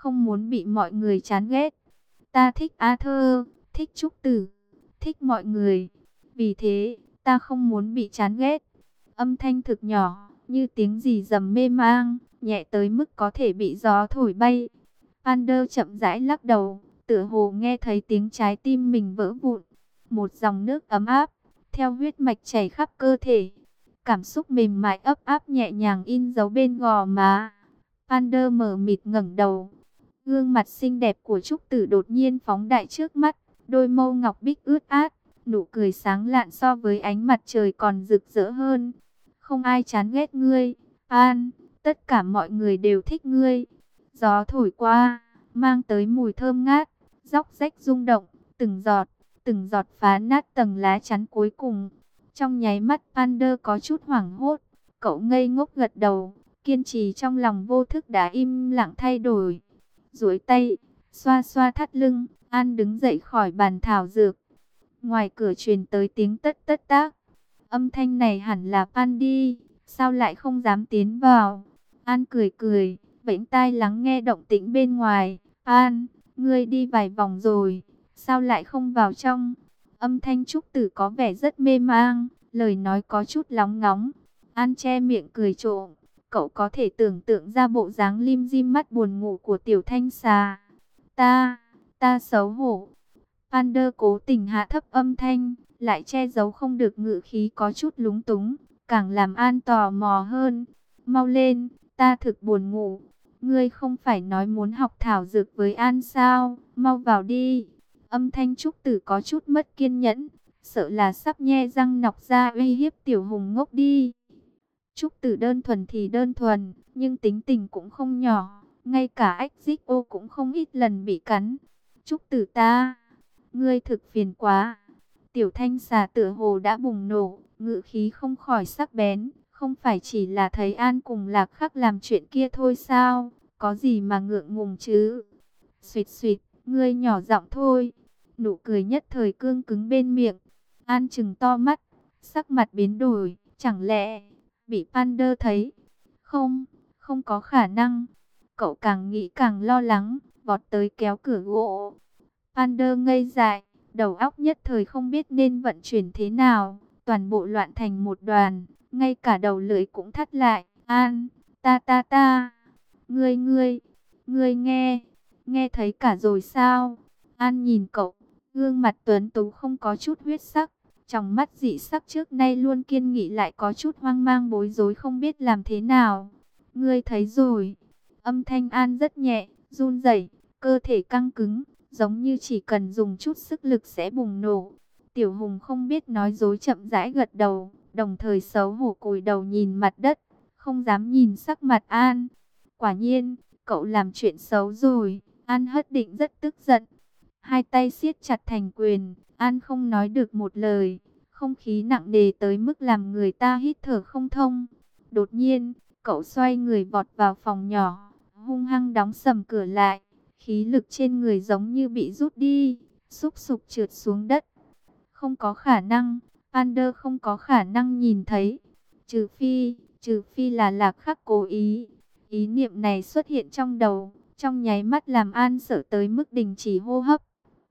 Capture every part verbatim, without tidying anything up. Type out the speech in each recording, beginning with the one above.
không muốn bị mọi người chán ghét. Ta thích Arthur, thích Trúc Tử, thích mọi người. Vì thế, ta không muốn bị chán ghét. Âm thanh thực nhỏ, như tiếng gì rầm mê mang, nhẹ tới mức có thể bị gió thổi bay. Pander chậm rãi lắc đầu, tựa hồ nghe thấy tiếng trái tim mình vỡ vụn. Một dòng nước ấm áp, theo huyết mạch chảy khắp cơ thể. Cảm xúc mềm mại ấp áp nhẹ nhàng in dấu bên gò má. Pander mờ mịt ngẩng đầu. Gương mặt xinh đẹp của Trúc Tử đột nhiên phóng đại trước mắt. Đôi môi ngọc bích ướt át, nụ cười sáng lạn so với ánh mặt trời còn rực rỡ hơn. Không ai chán ghét ngươi, An, tất cả mọi người đều thích ngươi. Gió thổi qua, mang tới mùi thơm ngát, róc rách rung động, từng giọt, từng giọt phá nát tầng lá chắn cuối cùng. Trong nháy mắt Pander có chút hoảng hốt, cậu ngây ngốc gật đầu, kiên trì trong lòng vô thức đã im lặng thay đổi. Duỗi tay, xoa xoa thắt lưng, An đứng dậy khỏi bàn thảo dược. Ngoài cửa truyền tới tiếng tất tất tác. Âm thanh này hẳn là Pan đi, sao lại không dám tiến vào? An cười cười, vẫy tai lắng nghe động tĩnh bên ngoài. An, ngươi đi vài vòng rồi, sao lại không vào trong? Âm thanh Trúc Tử có vẻ rất mê mang, lời nói có chút lóng ngóng. An che miệng cười trộm, cậu có thể tưởng tượng ra bộ dáng lim dim mắt buồn ngủ của Tiểu Thanh Xà. Ta, ta xấu hổ. Pander cố tình hạ thấp âm thanh, lại che giấu không được ngữ khí có chút lúng túng, càng làm An tò mò hơn. Mau lên, ta thực buồn ngủ. Ngươi không phải nói muốn học thảo dược với An sao? Mau vào đi. Âm thanh Trúc Tử có chút mất kiên nhẫn, sợ là sắp nhe răng nọc ra uy hiếp Tiểu Hùng ngốc đi. Trúc Tử đơn thuần thì đơn thuần, nhưng tính tình cũng không nhỏ, ngay cả ếch dích ô cũng không ít lần bị cắn. Trúc Tử ta, ngươi thực phiền quá. Tiểu Thanh Xà tựa hồ đã bùng nổ, ngữ khí không khỏi sắc bén. Không phải chỉ là thấy An cùng Lạc Khắc làm chuyện kia thôi sao? Có gì mà ngượng ngùng chứ? Xuyệt xuyệt, ngươi nhỏ giọng thôi. Nụ cười nhất thời cương cứng bên miệng. An trừng to mắt, sắc mặt biến đổi. Chẳng lẽ bị Pander thấy? Không, không có khả năng. Cậu càng nghĩ càng lo lắng, vọt tới kéo cửa gỗ. Pander ngây dại, đầu óc nhất thời không biết nên vận chuyển thế nào, toàn bộ loạn thành một đoàn, ngay cả đầu lưỡi cũng thắt lại. An, ta ta ta, ngươi ngươi, ngươi nghe, nghe thấy cả rồi sao? An nhìn cậu, gương mặt tuấn tú không có chút huyết sắc, trong mắt dị sắc trước nay luôn kiên nghị lại có chút hoang mang bối rối không biết làm thế nào. Ngươi thấy rồi, âm thanh An rất nhẹ, run rẩy, cơ thể căng cứng, giống như chỉ cần dùng chút sức lực sẽ bùng nổ. Tiểu Hùng không biết nói dối chậm rãi gật đầu, đồng thời xấu hổ cúi đầu nhìn mặt đất, không dám nhìn sắc mặt An. Quả nhiên, cậu làm chuyện xấu rồi. An hất định rất tức giận, hai tay siết chặt thành quyền. An không nói được một lời, không khí nặng nề tới mức làm người ta hít thở không thông. Đột nhiên, cậu xoay người vọt vào phòng nhỏ, hung hăng đóng sầm cửa lại. Khí lực trên người giống như bị rút đi, xúc sục trượt xuống đất. Không có khả năng, Pander không có khả năng nhìn thấy. Trừ phi, trừ phi là Lạc Khắc cố ý. Ý niệm này xuất hiện trong đầu, trong nháy mắt làm An sợ tới mức đình chỉ hô hấp.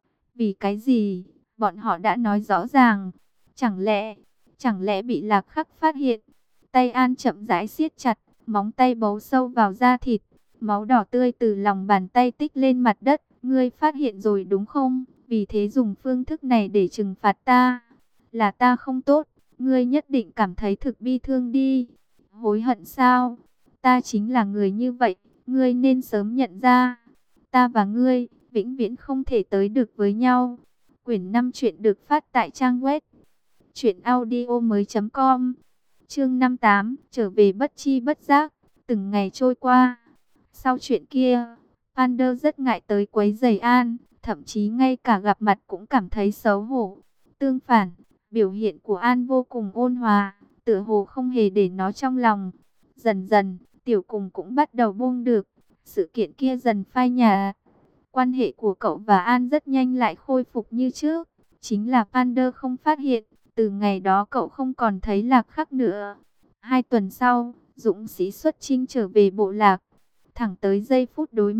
Vì cái gì? Bọn họ đã nói rõ ràng. Chẳng lẽ, chẳng lẽ bị Lạc Khắc phát hiện? Tay An chậm rãi siết chặt, móng tay bấu sâu vào da thịt. Máu đỏ tươi từ lòng bàn tay tích lên mặt đất. Ngươi phát hiện rồi đúng không? Vì thế dùng phương thức này để trừng phạt ta. Là ta không tốt. Ngươi nhất định cảm thấy thực bi thương đi. Hối hận sao? Ta chính là người như vậy. Ngươi nên sớm nhận ra. Ta và ngươi vĩnh viễn không thể tới được với nhau. Quyển năm chuyện được phát tại trang web truyện audio mới chấm com. Chương năm mươi tám, trở về bất chi bất giác. Từng ngày trôi qua. Sau chuyện kia, Pander rất ngại tới quấy rầy An, thậm chí ngay cả gặp mặt cũng cảm thấy xấu hổ. Tương phản, biểu hiện của An vô cùng ôn hòa, tựa hồ không hề để nó trong lòng. Dần dần, Tiểu Cùng cũng bắt đầu buông được, sự kiện kia dần phai nhạt. Quan hệ của cậu và An rất nhanh lại khôi phục như trước, chính là Pander không phát hiện, từ ngày đó cậu không còn thấy Lạc Khắc nữa. Hai tuần sau, dũng sĩ xuất chinh trở về bộ lạc. Thẳng tới giây phút đối mặt,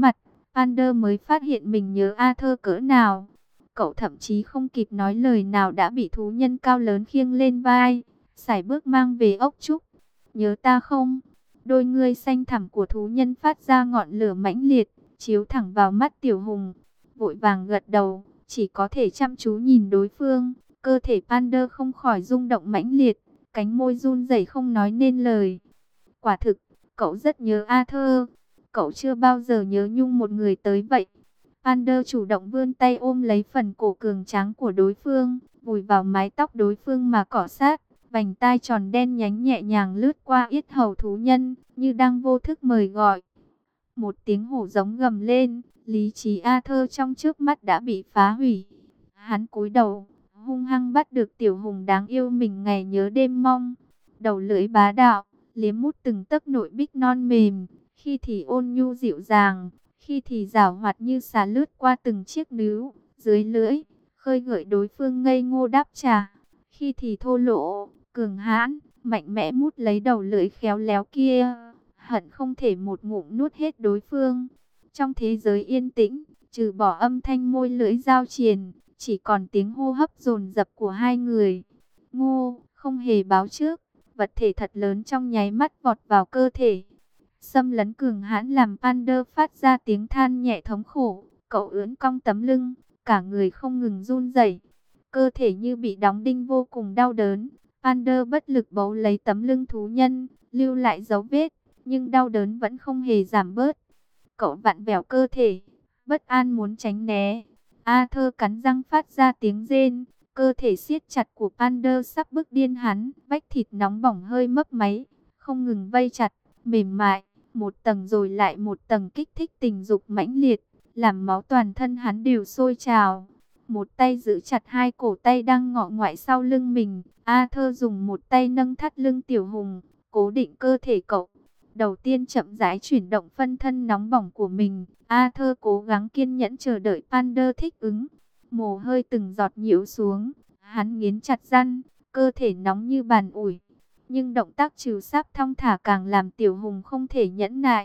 Pander mới phát hiện mình nhớ Arthur cỡ nào. Cậu thậm chí không kịp nói lời nào đã bị thú nhân cao lớn khiêng lên vai, sải bước mang về ốc trúc. Nhớ ta không? Đôi ngươi xanh thẳm của thú nhân phát ra ngọn lửa mãnh liệt, chiếu thẳng vào mắt Tiểu Hùng. Vội vàng gật đầu, chỉ có thể chăm chú nhìn đối phương. Cơ thể Pander không khỏi rung động mãnh liệt, cánh môi run rẩy không nói nên lời. Quả thực, cậu rất nhớ Arthur. Cậu chưa bao giờ nhớ nhung một người tới vậy. Pander chủ động vươn tay ôm lấy phần cổ cường tráng của đối phương, vùi vào mái tóc đối phương mà cọ sát. Vành tai tròn đen nhánh nhẹ nhàng lướt qua yết hầu thú nhân, như đang vô thức mời gọi. Một tiếng hổ giống gầm lên, lý trí Arthur trong trước mắt đã bị phá hủy. Hắn cúi đầu, hung hăng bắt được Tiểu Hùng đáng yêu mình ngày nhớ đêm mong. Đầu lưỡi bá đạo, liếm mút từng tấc nội bích non mềm, khi thì ôn nhu dịu dàng, khi thì giảo hoạt như xà lướt qua từng chiếc nướu, dưới lưỡi, khơi gợi đối phương ngây ngô đáp trả. Khi thì thô lỗ, cường hãn, mạnh mẽ mút lấy đầu lưỡi khéo léo kia, hận không thể một ngụm nuốt hết đối phương. Trong thế giới yên tĩnh, trừ bỏ âm thanh môi lưỡi giao triền, chỉ còn tiếng hô hấp dồn dập của hai người. Ngô, không hề báo trước, vật thể thật lớn trong nháy mắt vọt vào cơ thể. Xâm lấn cường hãn làm Pander phát ra tiếng than nhẹ thống khổ. Cậu ưỡn cong tấm lưng, cả người không ngừng run rẩy, cơ thể như bị đóng đinh vô cùng đau đớn. Pander bất lực bấu lấy tấm lưng thú nhân, lưu lại dấu vết, nhưng đau đớn vẫn không hề giảm bớt. Cậu vặn vẹo cơ thể, bất an muốn tránh né. Arthur cắn răng phát ra tiếng rên, cơ thể siết chặt của Pander sắp bức điên hắn. Vách thịt nóng bỏng hơi mấp máy, không ngừng vây chặt, mềm mại, một tầng rồi lại một tầng kích thích tình dục mãnh liệt, làm máu toàn thân hắn đều sôi trào. Một tay giữ chặt hai cổ tay đang ngọ ngoại sau lưng mình. Arthur dùng một tay nâng thắt lưng Tiểu Hùng, cố định cơ thể cậu. Đầu tiên chậm rãi chuyển động phân thân nóng bỏng của mình. Arthur cố gắng kiên nhẫn chờ đợi Pander thích ứng. Mồ hôi từng giọt nhiễu xuống. Hắn nghiến chặt răng, cơ thể nóng như bàn ủi. Nhưng động tác trừ sáp thong thả càng làm Tiểu Hùng không thể nhẫn nại.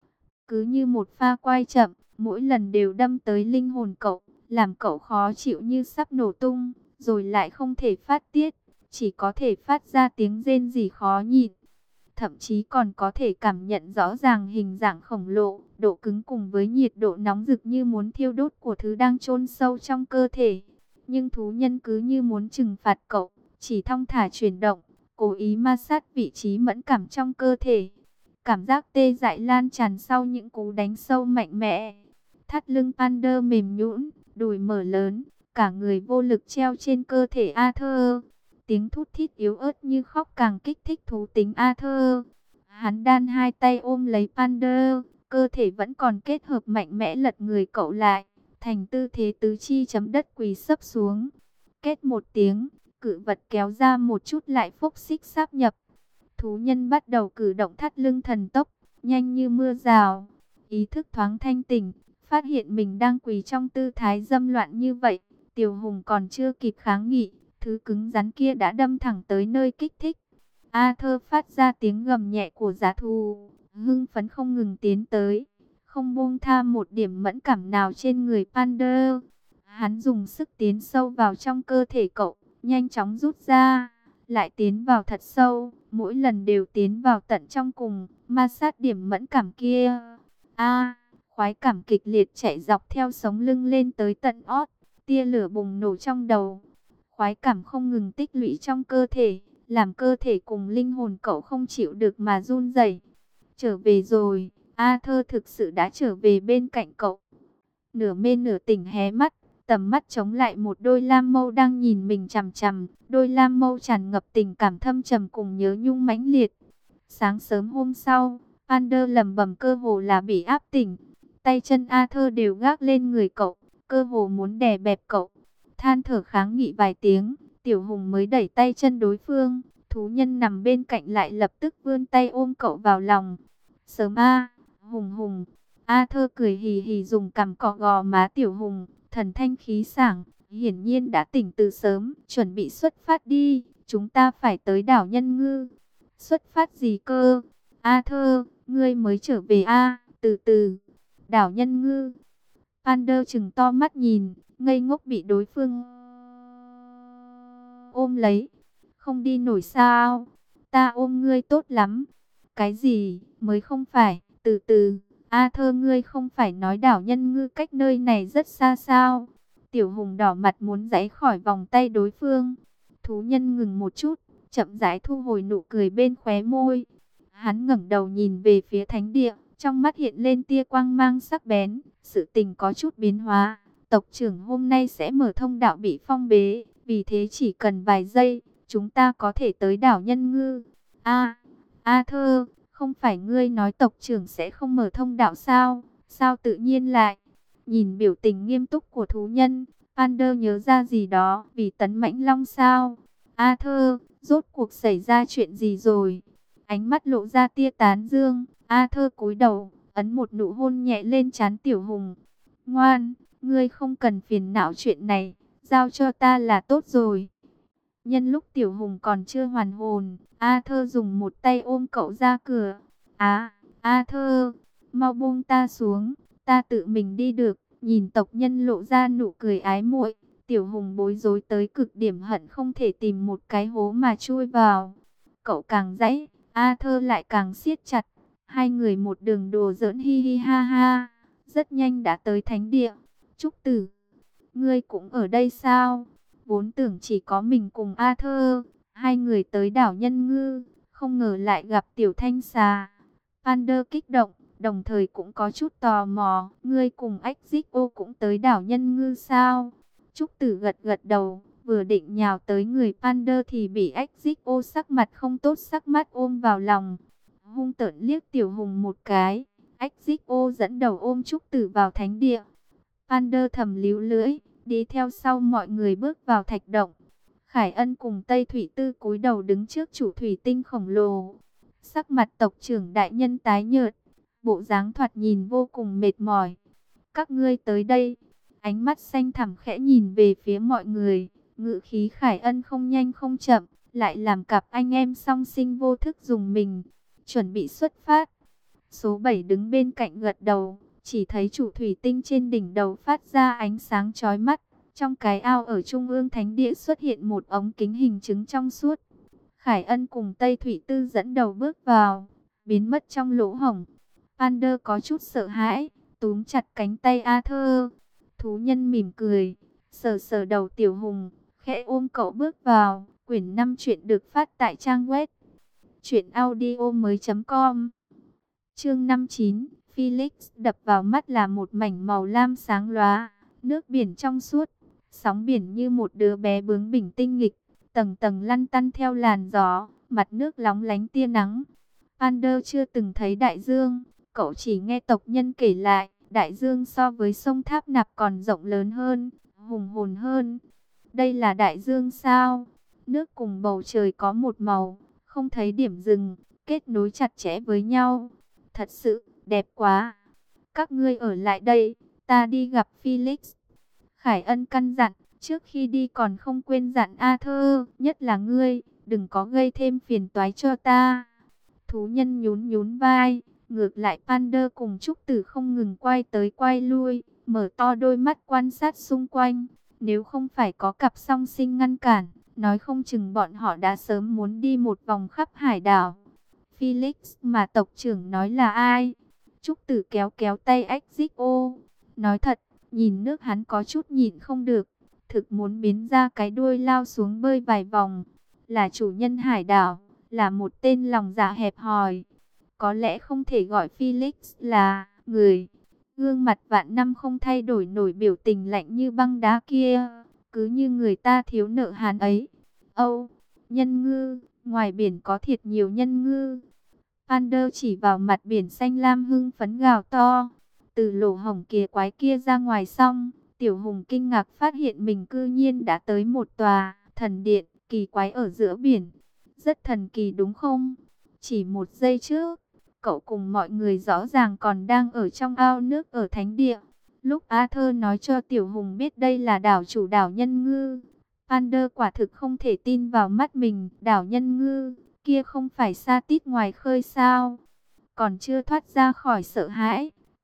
Cứ như một pha quay chậm, mỗi lần đều đâm tới linh hồn cậu, làm cậu khó chịu như sắp nổ tung, rồi lại không thể phát tiết, chỉ có thể phát ra tiếng rên rỉ khó nhịn. Thậm chí còn có thể cảm nhận rõ ràng hình dạng khổng lồ, độ cứng cùng với nhiệt độ nóng rực như muốn thiêu đốt của thứ đang chôn sâu trong cơ thể. Nhưng thú nhân cứ như muốn trừng phạt cậu, chỉ thong thả chuyển động, cố ý ma sát vị trí mẫn cảm trong cơ thể. Cảm giác tê dại lan tràn sau những cú đánh sâu mạnh mẽ. Thắt lưng Pander mềm nhũn, đùi mở lớn, cả người vô lực treo trên cơ thể Arthur. Tiếng thút thít yếu ớt như khóc càng kích thích thú tính Arthur. Hắn đan hai tay ôm lấy Pander, cơ thể vẫn còn kết hợp mạnh mẽ lật người cậu lại, thành tư thế tứ chi chấm đất quỳ sấp xuống. Kết một tiếng, cự vật kéo ra một chút lại phốc xích sáp nhập. Thú nhân bắt đầu cử động thắt lưng thần tốc, nhanh như mưa rào. Ý thức thoáng thanh tỉnh, phát hiện mình đang quỳ trong tư thái dâm loạn như vậy. Tiểu Hùng còn chưa kịp kháng nghị, thứ cứng rắn kia đã đâm thẳng tới nơi kích thích. Arthur phát ra tiếng gầm nhẹ của giá thú, hưng phấn không ngừng tiến tới, không buông tha một điểm mẫn cảm nào trên người Pander. Hắn dùng sức tiến sâu vào trong cơ thể cậu, nhanh chóng rút ra, lại tiến vào thật sâu, mỗi lần đều tiến vào tận trong cùng, ma sát điểm mẫn cảm kia. A, khoái cảm kịch liệt chạy dọc theo sống lưng lên tới tận ót, tia lửa bùng nổ trong đầu. Khoái cảm không ngừng tích lũy trong cơ thể, làm cơ thể cùng linh hồn cậu không chịu được mà run rẩy. Trở về rồi, Arthur thực sự đã trở về bên cạnh cậu. Nửa mê nửa tỉnh hé mắt, tầm mắt chống lại một đôi lam mâu đang nhìn mình chằm chằm. Đôi lam mâu tràn ngập tình cảm thâm trầm cùng nhớ nhung mãnh liệt. Sáng sớm hôm sau, Pander lẩm bẩm cơ hồ là bị áp tỉnh. Tay chân Arthur đều gác lên người cậu, cơ hồ muốn đè bẹp cậu. Than thở kháng nghị vài tiếng, Tiểu Hùng mới đẩy tay chân đối phương. Thú nhân nằm bên cạnh lại lập tức vươn tay ôm cậu vào lòng. Sớm a, Hùng Hùng. Arthur cười hì hì dùng cằm cọ gò má Tiểu Hùng, thần thanh khí sảng, hiển nhiên đã tỉnh từ sớm, chuẩn bị xuất phát đi, chúng ta phải tới đảo Nhân Ngư. Xuất phát gì cơ? Arthur, ngươi mới trở về a, từ từ. Đảo Nhân Ngư. Pander trừng to mắt nhìn, ngây ngốc bị đối phương ôm lấy. Không đi nổi sao? Ta ôm ngươi tốt lắm. Cái gì? Mới không phải. Từ từ, A Thơ ngươi không phải nói đảo Nhân Ngư cách nơi này rất xa sao? Tiểu Hùng đỏ mặt muốn giãy khỏi vòng tay đối phương. Thú nhân ngừng một chút, chậm rãi thu hồi nụ cười bên khóe môi. Hắn ngẩng đầu nhìn về phía thánh địa, trong mắt hiện lên tia quang mang sắc bén. Sự tình có chút biến hóa. Tộc trưởng hôm nay sẽ mở thông đạo bị phong bế, vì thế chỉ cần vài giây, chúng ta có thể tới đảo Nhân Ngư. A, A Thơ, không phải ngươi nói tộc trưởng sẽ không mở thông đạo sao? Sao tự nhiên lại? Nhìn biểu tình nghiêm túc của thú nhân, Pander nhớ ra gì đó, vì tấn mãnh long sao? A Thơ, rốt cuộc xảy ra chuyện gì rồi? Ánh mắt lộ ra tia tán dương, A Thơ cúi đầu, ấn một nụ hôn nhẹ lên trán Tiểu Hùng. Ngoan, ngươi không cần phiền não chuyện này, giao cho ta là tốt rồi. Nhân lúc Tiểu Hùng còn chưa hoàn hồn, A Thơ dùng một tay ôm cậu ra cửa. Á, A Thơ, mau buông ta xuống, ta tự mình đi được. Nhìn tộc nhân lộ ra nụ cười ái muội, Tiểu Hùng bối rối tới cực điểm, hận không thể tìm một cái hố mà chui vào. Cậu càng giãy, A Thơ lại càng siết chặt. Hai người một đường đùa giỡn hi hi ha ha, rất nhanh đã tới thánh địa. Trúc Tử, ngươi cũng ở đây sao? Vốn tưởng chỉ có mình cùng A Thơ. Hai người tới đảo Nhân Ngư, không ngờ lại gặp Tiểu Thanh Xà. Pander kích động, đồng thời cũng có chút tò mò. Ngươi cùng ách dích ô cũng tới đảo Nhân Ngư sao? Trúc Tử gật gật đầu, vừa định nhào tới người Pander thì bị ách dích ô sắc mặt không tốt sắc mắt ôm vào lòng. Hung tợn liếc Tiểu Hùng một cái. Ách dích ô dẫn đầu ôm Trúc Tử vào thánh địa. Pander thầm líu lưỡi, đi theo sau mọi người bước vào thạch động. Khải Ân cùng Tây Thủy Tư cúi đầu đứng trước chủ thủy tinh khổng lồ. Sắc mặt tộc trưởng đại nhân tái nhợt, bộ dáng thoạt nhìn vô cùng mệt mỏi. Các ngươi tới đây. Ánh mắt xanh thẳm khẽ nhìn về phía mọi người. Ngự khí Khải Ân không nhanh không chậm, lại làm cặp anh em song sinh vô thức dùng mình. Chuẩn bị xuất phát. Số bảy đứng bên cạnh gật đầu, chỉ thấy chủ thủy tinh trên đỉnh đầu phát ra ánh sáng chói mắt. Trong cái ao ở trung ương thánh địa xuất hiện một ống kính hình trứng trong suốt. Khải Ân cùng Tây Thủy Tư dẫn đầu bước vào, biến mất trong lỗ hổng. Pander có chút sợ hãi, túm chặt cánh tay A Thơ. Thú nhân mỉm cười, sờ sờ đầu Tiểu Hùng, khẽ ôm cậu bước vào. Quyển năm truyện được phát tại trang web truyện audio mới chấm com. Chương năm mươi chín, Felix. Đập vào mắt là một mảnh màu lam sáng lóa, nước biển trong suốt, sóng biển như một đứa bé bướng bỉnh tinh nghịch, tầng tầng lăn tăn theo làn gió, mặt nước lóng lánh tia nắng. Pander chưa từng thấy đại dương, cậu chỉ nghe tộc nhân kể lại, đại dương so với sông Tháp Nạp còn rộng lớn hơn, hùng hồn hơn. Đây là đại dương sao? Nước cùng bầu trời có một màu, không thấy điểm dừng, kết nối chặt chẽ với nhau. Thật sự, đẹp quá. Các ngươi ở lại đây, ta đi gặp Felix. Khải Ân căn dặn, trước khi đi còn không quên dặn A Thơ, nhất là ngươi, đừng có gây thêm phiền toái cho ta. Thú nhân nhún nhún vai, ngược lại Pander cùng Trúc Tử không ngừng quay tới quay lui, mở to đôi mắt quan sát xung quanh. Nếu không phải có cặp song sinh ngăn cản, nói không chừng bọn họ đã sớm muốn đi một vòng khắp hải đảo. Felix mà tộc trưởng nói là ai? Trúc Tử kéo kéo tay ách dích ô. Nói thật, nhìn nước hắn có chút nhịn không được, thực muốn biến ra cái đuôi lao xuống bơi vài vòng. Là chủ nhân hải đảo, là một tên lòng dạ hẹp hòi. Có lẽ không thể gọi Felix là người. Gương mặt vạn năm không thay đổi nổi biểu tình lạnh như băng đá kia, cứ như người ta thiếu nợ hắn ấy. Âu, nhân ngư, ngoài biển có thiệt nhiều nhân ngư. Pander chỉ vào mặt biển xanh lam hưng phấn gào to. Từ lỗ hổng kia quái kia ra ngoài xong, Tiểu Hùng kinh ngạc phát hiện mình cư nhiên đã tới một tòa thần điện kỳ quái ở giữa biển. Rất thần kỳ đúng không? Chỉ một giây trước, cậu cùng mọi người rõ ràng còn đang ở trong ao nước ở thánh địa. Lúc Arthur nói cho Tiểu Hùng biết đây là đảo chủ đảo Nhân Ngư, Pander quả thực không thể tin vào mắt mình. Đảo Nhân Ngư, kia không phải xa tít ngoài khơi sao? Còn chưa thoát ra khỏi sợ hãi,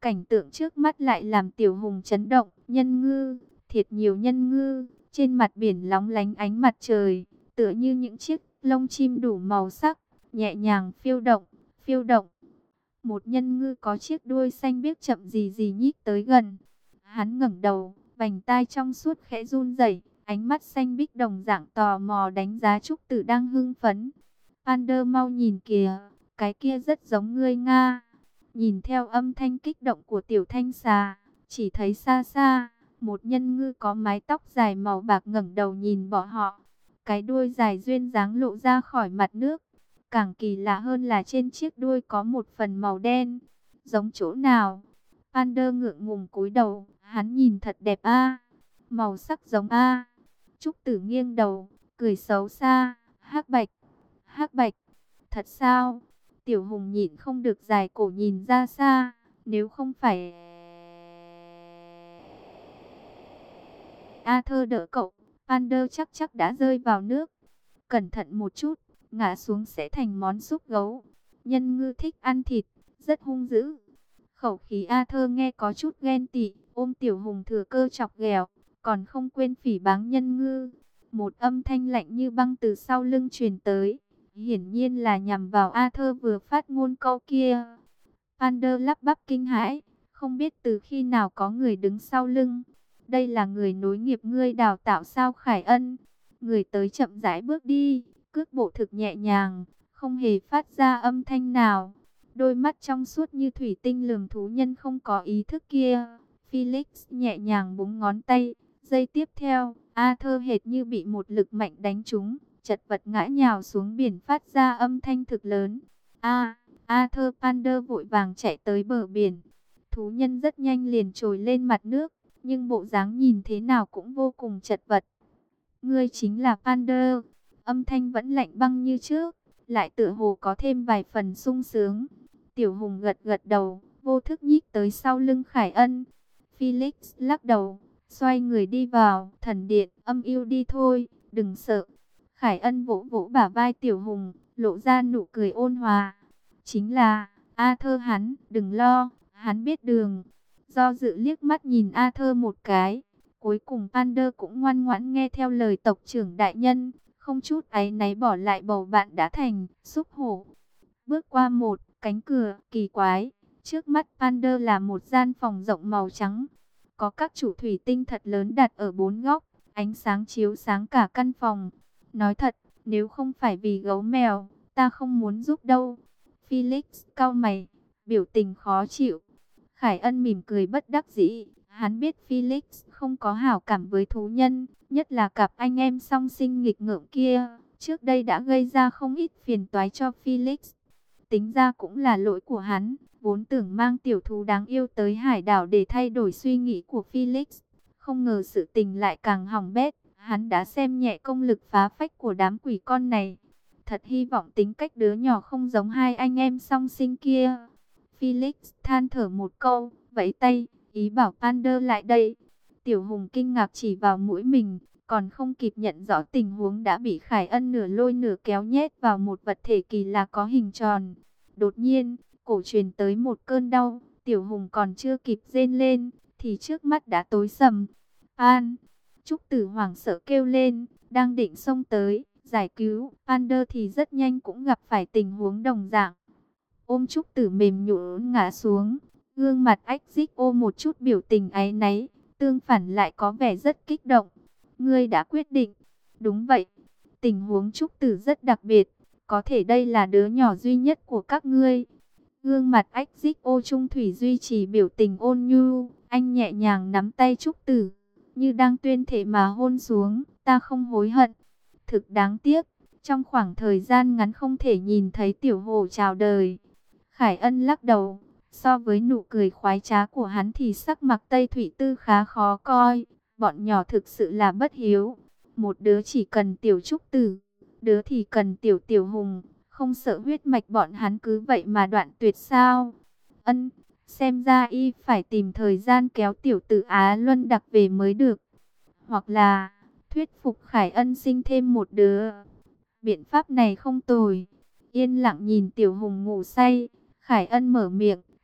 Cảnh tượng trước mắt lại làm Tiểu Hùng chấn động. Nhân ngư, thiệt nhiều nhân ngư, trên mặt biển lóng lánh ánh mặt trời, tựa như những chiếc lông chim đủ màu sắc, nhẹ nhàng phiêu động, phiêu động. Một nhân ngư có chiếc đuôi xanh biếc chậm gì gì nhích tới gần. Hắn ngẩng đầu, vành tai trong suốt khẽ run rẩy, ánh mắt xanh biếc đồng dạng tò mò đánh giá Trúc Tử đang hưng phấn. Pander mau nhìn kìa, cái kia rất giống ngươi Nga. Nhìn theo âm thanh kích động của tiểu thanh xà, chỉ thấy xa xa, một nhân ngư có mái tóc dài màu bạc ngẩng đầu nhìn bọn họ. Cái đuôi dài duyên dáng lộ ra khỏi mặt nước. Càng kỳ lạ hơn là trên chiếc đuôi có một phần màu đen. Giống chỗ nào? Pander ngượng ngùng cúi đầu, hắn nhìn thật đẹp a, màu sắc giống a. Trúc Tử nghiêng đầu, cười xấu xa, hắc bạch, hắc bạch, thật sao? Tiểu Hùng nhịn không được dài cổ nhìn ra xa, nếu không phải Arthur đỡ cậu, Pander chắc chắc đã rơi vào nước. Cẩn thận một chút, ngã xuống sẽ thành món súp gấu. Nhân ngư thích ăn thịt, rất hung dữ. Khẩu khí Arthur nghe có chút ghen tị, ôm Tiểu Hùng thừa cơ chọc ghẹo, còn không quên phỉ báng nhân ngư. Một âm thanh lạnh như băng từ sau lưng truyền tới, hiển nhiên là nhằm vào Arthur vừa phát ngôn câu kia. Pander lắp bắp kinh hãi, không biết từ khi nào có người đứng sau lưng. Đây là người nối nghiệp ngươi đào tạo sao Khải Ân? Người tới chậm rãi bước đi, cước bộ thực nhẹ nhàng, không hề phát ra âm thanh nào. Đôi mắt trong suốt như thủy tinh lườm thú nhân không có ý thức kia. Felix nhẹ nhàng búng ngón tay. Giây tiếp theo, Arthur hệt như bị một lực mạnh đánh trúng, chật vật ngã nhào xuống biển phát ra âm thanh thực lớn. A, Arthur Pander vội vàng chạy tới bờ biển. Thú nhân rất nhanh liền trồi lên mặt nước, nhưng bộ dáng nhìn thế nào cũng vô cùng chật vật. Ngươi chính là Pander. Âm thanh vẫn lạnh băng như trước, lại tựa hồ có thêm vài phần sung sướng. Tiểu Hùng gật gật đầu, vô thức nhích tới sau lưng Khải Ân. Felix lắc đầu, xoay người đi vào thần điện, âm yêu đi thôi, đừng sợ. Khải Ân vỗ vỗ bả vai Tiểu Hùng, lộ ra nụ cười ôn hòa. Chính là, Arthur hắn, đừng lo, hắn biết đường. Do dự liếc mắt nhìn Arthur một cái. Cuối cùng Pander cũng ngoan ngoãn nghe theo lời tộc trưởng đại nhân, không chút áy náy bỏ lại bầu bạn đã thành xúc hổ. Bước qua một cánh cửa kỳ quái, trước mắt Pander là một gian phòng rộng màu trắng. Có các trụ thủy tinh thật lớn đặt ở bốn góc, ánh sáng chiếu sáng cả căn phòng. Nói thật, nếu không phải vì gấu mèo, ta không muốn giúp đâu. Felix cau mày, biểu tình khó chịu. Khải Ân mỉm cười bất đắc dĩ. Hắn biết Felix không có hảo cảm với thú nhân, nhất là cặp anh em song sinh nghịch ngợm kia. Trước đây đã gây ra không ít phiền toái cho Felix. Tính ra cũng là lỗi của hắn, vốn tưởng mang tiểu thú đáng yêu tới hải đảo để thay đổi suy nghĩ của Felix. Không ngờ sự tình lại càng hỏng bét, hắn đã xem nhẹ công lực phá phách của đám quỷ con này. Thật hy vọng tính cách đứa nhỏ không giống hai anh em song sinh kia. Felix than thở một câu, vẫy tay, ý bảo Pander lại đây. Tiểu Hùng kinh ngạc chỉ vào mũi mình, còn không kịp nhận rõ tình huống đã bị Khải Ân nửa lôi nửa kéo nhét vào một vật thể kỳ lạ có hình tròn. Đột nhiên, cổ truyền tới một cơn đau, Tiểu Hùng còn chưa kịp rên lên, thì trước mắt đã tối sầm. An! Trúc Tử hoảng sợ kêu lên, đang định xông tới, giải cứu. Pander thì rất nhanh cũng gặp phải tình huống đồng dạng. Ôm Trúc Tử mềm nhũn ngã xuống, gương mặt ách dích ô một chút biểu tình áy náy, tương phản lại có vẻ rất kích động. Ngươi đã quyết định. Đúng vậy. Tình huống Trúc Tử rất đặc biệt. Có thể đây là đứa nhỏ duy nhất của các ngươi. Gương mặt ách dích ô trung thủy duy trì biểu tình ôn nhu. Anh nhẹ nhàng nắm tay Trúc Tử, như đang tuyên thệ mà hôn xuống. Ta không hối hận. Thực đáng tiếc, trong khoảng thời gian ngắn không thể nhìn thấy tiểu hồ chào đời. Khải Ân lắc đầu. So với nụ cười khoái trá của hắn thì sắc mặt Tây Thủy Tư khá khó coi. Bọn nhỏ thực sự là bất hiếu. Một đứa chỉ cần tiểu Trúc Tử, đứa thì cần tiểu Tiểu Hùng. Không sợ huyết mạch bọn hắn cứ vậy mà đoạn tuyệt sao? Ân, xem ra y phải tìm thời gian kéo tiểu tử Á Luân đặc về mới được. Hoặc là thuyết phục Khải Ân sinh thêm một đứa. Biện pháp này không tồi. Yên lặng nhìn Tiểu Hùng ngủ say, Khải Ân mở miệng,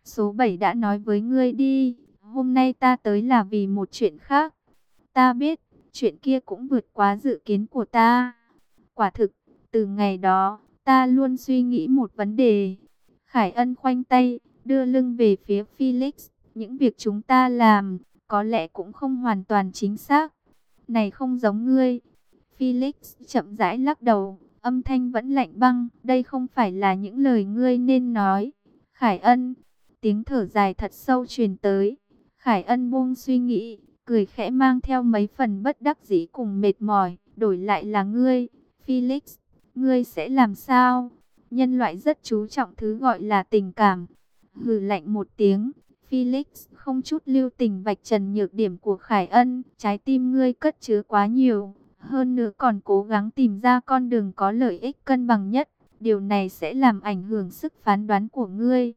Số bảy đã nói với ngươi đi, hôm nay ta tới là vì một chuyện khác. Ta biết, chuyện kia cũng vượt quá dự kiến của ta. Quả thực, từ ngày đó, ta luôn suy nghĩ một vấn đề. Khải Ân khoanh tay, đưa lưng về phía Felix. Những việc chúng ta làm, có lẽ cũng không hoàn toàn chính xác. Này không giống ngươi. Felix chậm rãi lắc đầu, âm thanh vẫn lạnh băng. Đây không phải là những lời ngươi nên nói. Khải Ân, tiếng thở dài thật sâu truyền tới. Khải Ân buông suy nghĩ, cười khẽ mang theo mấy phần bất đắc dĩ cùng mệt mỏi. Đổi lại là ngươi, Felix, ngươi sẽ làm sao? Nhân loại rất chú trọng thứ gọi là tình cảm. Hừ lạnh một tiếng, Felix không chút lưu tình vạch trần nhược điểm của Khải Ân. Trái tim ngươi cất chứa quá nhiều, hơn nữa còn cố gắng tìm ra con đường có lợi ích cân bằng nhất. Điều này sẽ làm ảnh hưởng sức phán đoán của ngươi.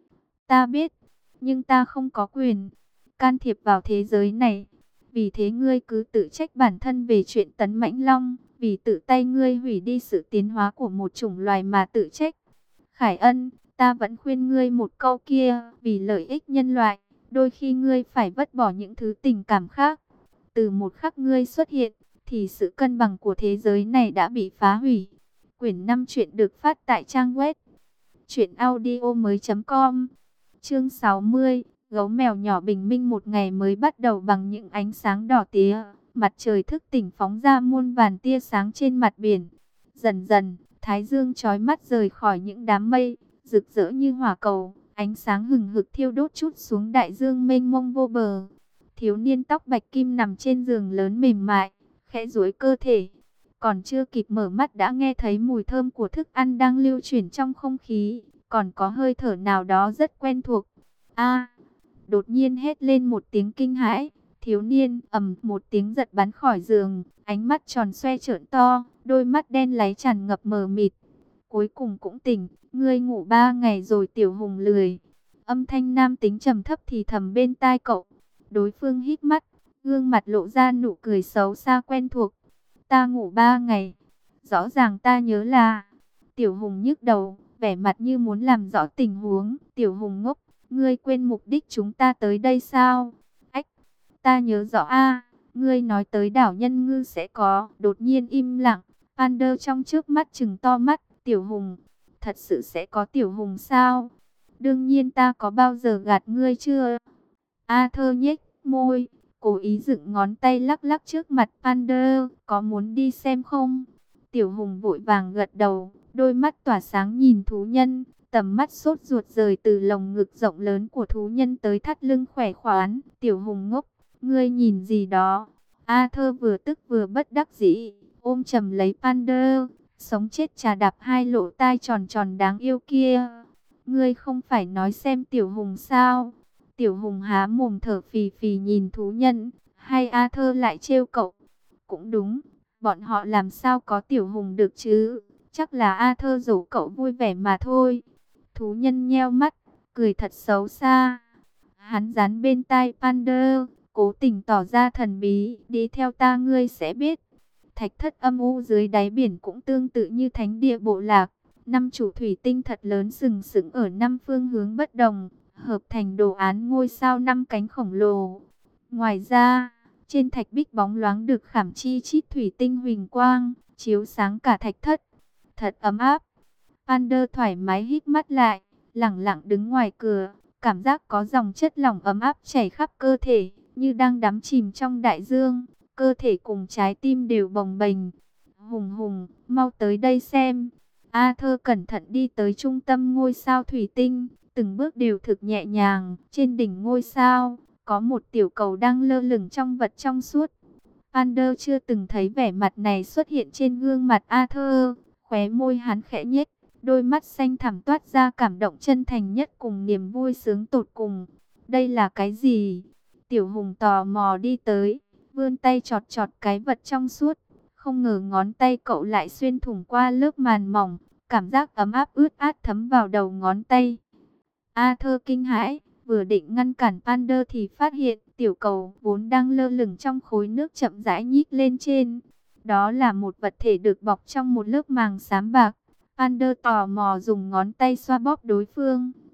Ta biết, nhưng ta không có quyền can thiệp vào thế giới này. Vì thế ngươi cứ tự trách bản thân về chuyện Tấn Mãnh Long. Vì tự tay ngươi hủy đi sự tiến hóa của một chủng loài mà tự trách. Khải Ân, ta vẫn khuyên ngươi một câu kia. Vì lợi ích nhân loại, đôi khi ngươi phải vứt bỏ những thứ tình cảm khác. Từ một khắc ngươi xuất hiện, thì sự cân bằng của thế giới này đã bị phá hủy. Quyển năm truyện được phát tại trang web truyện audio mới chấm com. Chương sáu mươi, gấu mèo nhỏ bình minh. Một ngày mới bắt đầu bằng những ánh sáng đỏ tía. Mặt trời thức tỉnh phóng ra muôn vàn tia sáng trên mặt biển. Dần dần, thái dương chói mắt rời khỏi những đám mây, rực rỡ như hỏa cầu. Ánh sáng hừng hực thiêu đốt trút xuống đại dương mênh mông vô bờ. Thiếu niên tóc bạch kim nằm trên giường lớn mềm mại, khẽ duỗi cơ thể. Còn chưa kịp mở mắt đã nghe thấy mùi thơm của thức ăn đang lưu chuyển trong không khí. Còn có hơi thở nào đó rất quen thuộc. A! Đột nhiên hét lên một tiếng kinh hãi. Thiếu niên ầm một tiếng giật bắn khỏi giường, ánh mắt tròn xoe trợn to, đôi mắt đen láy tràn ngập mờ mịt. Cuối cùng cũng tỉnh, ngươi ngủ ba ngày rồi Tiểu Hùng lười. Âm thanh nam tính trầm thấp thì thầm bên tai cậu. Đối phương hít mắt, gương mặt lộ ra nụ cười xấu xa quen thuộc. Ta ngủ ba ngày, rõ ràng ta nhớ là... Tiểu Hùng nhức đầu, vẻ mặt như muốn làm rõ tình huống. Tiểu Hùng ngốc, ngươi quên mục đích chúng ta tới đây sao? Ách, ta nhớ rõ a, ngươi nói tới đảo Nhân Ngư sẽ có. Đột nhiên im lặng, Pander trong trước mắt trừng to mắt. Tiểu Hùng, thật sự sẽ có Tiểu Hùng sao? Đương nhiên, ta có bao giờ gạt ngươi chưa? Arthur nhếch môi, cố ý dựng ngón tay lắc lắc trước mặt Pander. Có muốn đi xem không? Tiểu Hùng vội vàng gật đầu, đôi mắt tỏa sáng nhìn thú nhân. Tầm mắt sốt ruột rời từ lồng ngực rộng lớn của thú nhân tới thắt lưng khỏe khoắn. Tiểu Hùng ngốc, ngươi nhìn gì đó? Arthur vừa tức vừa bất đắc dĩ, ôm chầm lấy Pander, sống chết chà đạp hai lỗ tai tròn tròn đáng yêu kia. Ngươi không phải nói xem Tiểu Hùng sao? Tiểu Hùng há mồm thở phì phì nhìn thú nhân, hay Arthur lại trêu cậu? Cũng đúng, bọn họ làm sao có Tiểu Hùng được chứ? Chắc là Arthur dỗ cậu vui vẻ mà thôi. Thú nhân nheo mắt, cười thật xấu xa. Hắn dán bên tai Pander, cố tình tỏ ra thần bí. Đi theo ta ngươi sẽ biết. Thạch thất âm u dưới đáy biển cũng tương tự như thánh địa bộ lạc. Năm chủ thủy tinh thật lớn sừng sững ở năm phương hướng bất đồng, hợp thành đồ án ngôi sao năm cánh khổng lồ. Ngoài ra, trên thạch bích bóng loáng được khảm chi chít thủy tinh huỳnh quang, chiếu sáng cả thạch thất. Thật ấm áp. Pander thoải mái hít mắt lại, lẳng lặng đứng ngoài cửa, cảm giác có dòng chất lỏng ấm áp chảy khắp cơ thể, như đang đắm chìm trong đại dương. Cơ thể cùng trái tim đều bồng bềnh. Hùng Hùng, mau tới đây xem. Arthur cẩn thận đi tới trung tâm ngôi sao thủy tinh, từng bước đều thực nhẹ nhàng. Trên đỉnh ngôi sao, có một tiểu cầu đang lơ lửng trong vật trong suốt. Pander chưa từng thấy vẻ mặt này xuất hiện trên gương mặt Arthur. Khóe môi hắn khẽ nhếch, đôi mắt xanh thẳm toát ra cảm động chân thành nhất cùng niềm vui sướng tột cùng. Đây là cái gì? Tiểu Hùng tò mò đi tới, vươn tay chọt chọt cái vật trong suốt. Không ngờ ngón tay cậu lại xuyên thủng qua lớp màn mỏng, cảm giác ấm áp ướt át thấm vào đầu ngón tay. Arthur kinh hãi, vừa định ngăn cản Pander thì phát hiện tiểu cầu vốn đang lơ lửng trong khối nước chậm rãi nhích lên trên. Đó là một vật thể được bọc trong một lớp màng xám bạc. Pander tò mò dùng ngón tay xoa bóp đối phương.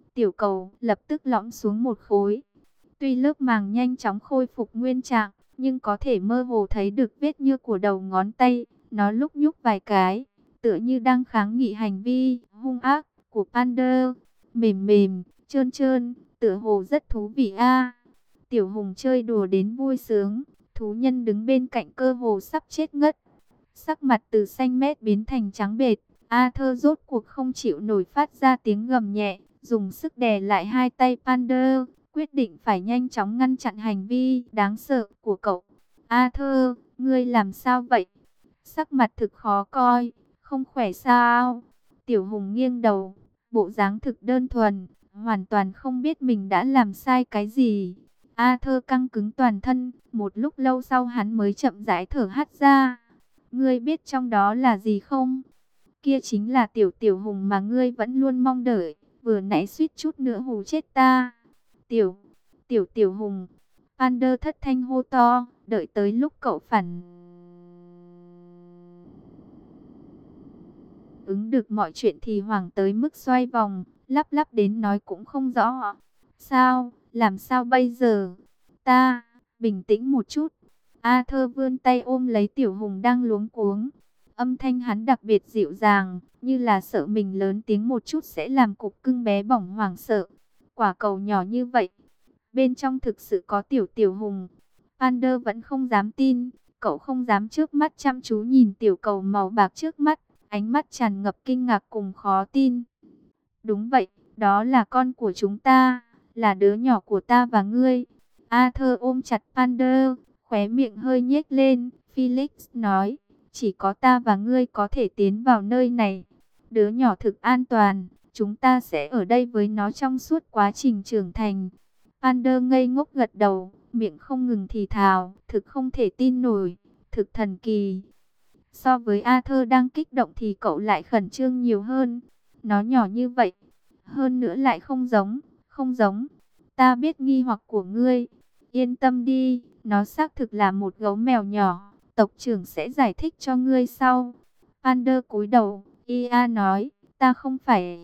tiểu cầu lập tức lõm xuống một khối. Tuy lớp màng nhanh chóng khôi phục nguyên trạng, nhưng có thể mơ hồ thấy được vết nhơ của đầu ngón tay. Nó lúc nhúc vài cái, tựa như đang kháng nghị hành vi hung ác của Panda. Mềm mềm, trơn trơn, tựa hồ rất thú vị a. Tiểu Hùng chơi đùa đến vui sướng, thú nhân đứng bên cạnh cơ hồ sắp chết ngất. Sắc mặt từ xanh mét biến thành trắng bệch, Arthur rốt cuộc không chịu nổi phát ra tiếng gầm nhẹ, dùng sức đè lại hai tay Panda, quyết định phải nhanh chóng ngăn chặn hành vi đáng sợ của cậu. Arthur, ngươi làm sao vậy? Sắc mặt thực khó coi, không khỏe sao? Tiểu Hùng nghiêng đầu, bộ dáng thực đơn thuần, hoàn toàn không biết mình đã làm sai cái gì. Arthur căng cứng toàn thân, một lúc lâu sau hắn mới chậm rãi thở hắt ra. Ngươi biết trong đó là gì không? Kia chính là tiểu tiểu Hùng mà ngươi vẫn luôn mong đợi, vừa nãy suýt chút nữa hù chết ta. Tiểu, tiểu tiểu Hùng, Panda thất thanh hô to, đợi tới lúc cậu phản ứng được mọi chuyện thì hoảng tới mức xoay vòng, lắp lắp đến nói cũng không rõ. Sao, làm sao bây giờ? Ta, bình tĩnh một chút. Arthur vươn tay ôm lấy tiểu Hùng đang luống cuống. Âm thanh hắn đặc biệt dịu dàng, như là sợ mình lớn tiếng một chút sẽ làm cục cưng bé bỏng hoảng sợ. Quả cầu nhỏ như vậy, bên trong thực sự có tiểu tiểu Hùng. Panda vẫn không dám tin, cậu không dám trước mắt chăm chú nhìn tiểu cầu màu bạc trước mắt, ánh mắt tràn ngập kinh ngạc cùng khó tin. Đúng vậy, đó là con của chúng ta, là đứa nhỏ của ta và ngươi. Arthur ôm chặt Panda, khóe miệng hơi nhếch lên. Felix nói, chỉ có ta và ngươi có thể tiến vào nơi này. Đứa nhỏ thực an toàn, chúng ta sẽ ở đây với nó trong suốt quá trình trưởng thành. Panda ngây ngốc gật đầu, miệng không ngừng thì thào, thực không thể tin nổi, thực thần kỳ. So với Arthur đang kích động thì cậu lại khẩn trương nhiều hơn. Nó nhỏ như vậy, hơn nữa lại không giống, không giống. Ta biết nghi hoặc của ngươi, yên tâm đi, nó xác thực là một gấu mèo nhỏ, tộc trưởng sẽ giải thích cho ngươi sau. Panda cúi đầu, Ia nói, ta không phải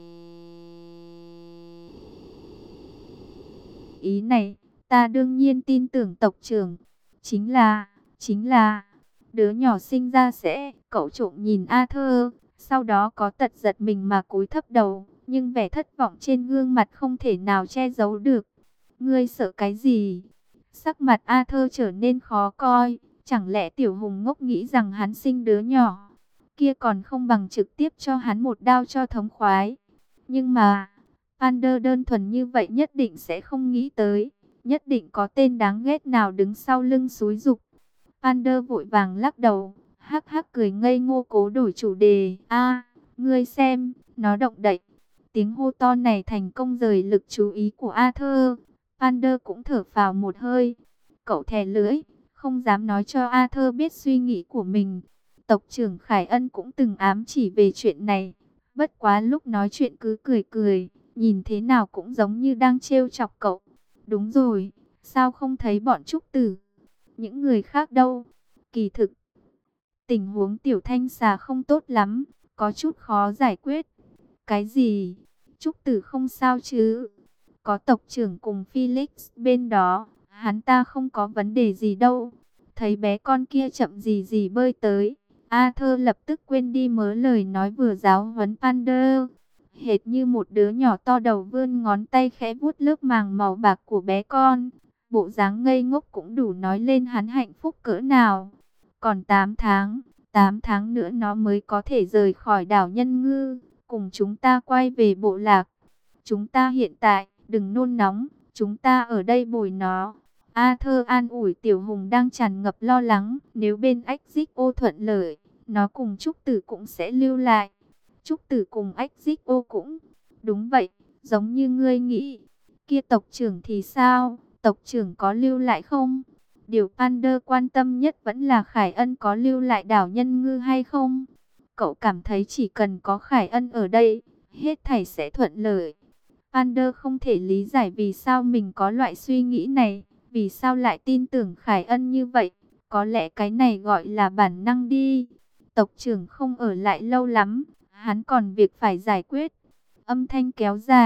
ý này, ta đương nhiên tin tưởng tộc trưởng, chính là, chính là, đứa nhỏ sinh ra sẽ, cậu trộm nhìn Arthur, sau đó có tật giật mình mà cúi thấp đầu, nhưng vẻ thất vọng trên gương mặt không thể nào che giấu được. Ngươi sợ cái gì? Sắc mặt Arthur trở nên khó coi, chẳng lẽ tiểu Hùng ngốc nghĩ rằng hắn sinh đứa nhỏ kia còn không bằng trực tiếp cho hắn một đao cho thống khoái. Nhưng mà, Panda đơn thuần như vậy nhất định sẽ không nghĩ tới, nhất định có tên đáng ghét nào đứng sau lưng xúi giục. Panda vội vàng lắc đầu, hắc hắc cười ngây ngô cố đổi chủ đề. A, ngươi xem, nó động đậy. Tiếng hô to này thành công rời lực chú ý của Arthur. Panda cũng thở phào một hơi. Cậu thè lưỡi, không dám nói cho Arthur biết suy nghĩ của mình. Tộc trưởng Khải Ân cũng từng ám chỉ về chuyện này. Bất quá lúc nói chuyện cứ cười cười, nhìn thế nào cũng giống như đang trêu chọc cậu. Đúng rồi, sao không thấy bọn Trúc Tử? Những người khác đâu? Kỳ thực, tình huống Tiểu Thanh Xà không tốt lắm, có chút khó giải quyết. Cái gì? Trúc Tử không sao chứ? Có tộc trưởng cùng Felix bên đó, hắn ta không có vấn đề gì đâu. Thấy bé con kia chậm gì gì bơi tới, Arthur lập tức quên đi mớ lời nói vừa giáo huấn Panda. Hệt như một đứa nhỏ to đầu vươn ngón tay khẽ vuốt lớp màng màu bạc của bé con. Bộ dáng ngây ngốc cũng đủ nói lên hắn hạnh phúc cỡ nào. Còn tám tháng, tám tháng nữa nó mới có thể rời khỏi đảo Nhân Ngư, cùng chúng ta quay về bộ lạc. Chúng ta hiện tại, đừng nôn nóng, chúng ta ở đây bồi nó. Arthur an ủi Tiểu Hùng đang tràn ngập lo lắng, nếu bên ách dích ô thuận lợi, nó cùng Trúc Tử cũng sẽ lưu lại. Trúc Tử cùng ách dích ô cũng, đúng vậy, giống như ngươi nghĩ. Kia tộc trưởng thì sao, tộc trưởng có lưu lại không? Điều Panda quan tâm nhất vẫn là Khải Ân có lưu lại đảo Nhân Ngư hay không. Cậu cảm thấy chỉ cần có Khải Ân ở đây, hết thảy sẽ thuận lợi. Panda không thể lý giải vì sao mình có loại suy nghĩ này, vì sao lại tin tưởng Khải Ân như vậy. Có lẽ cái này gọi là bản năng đi. Tộc trưởng không ở lại lâu lắm, hắn còn việc phải giải quyết. Âm thanh kéo dài,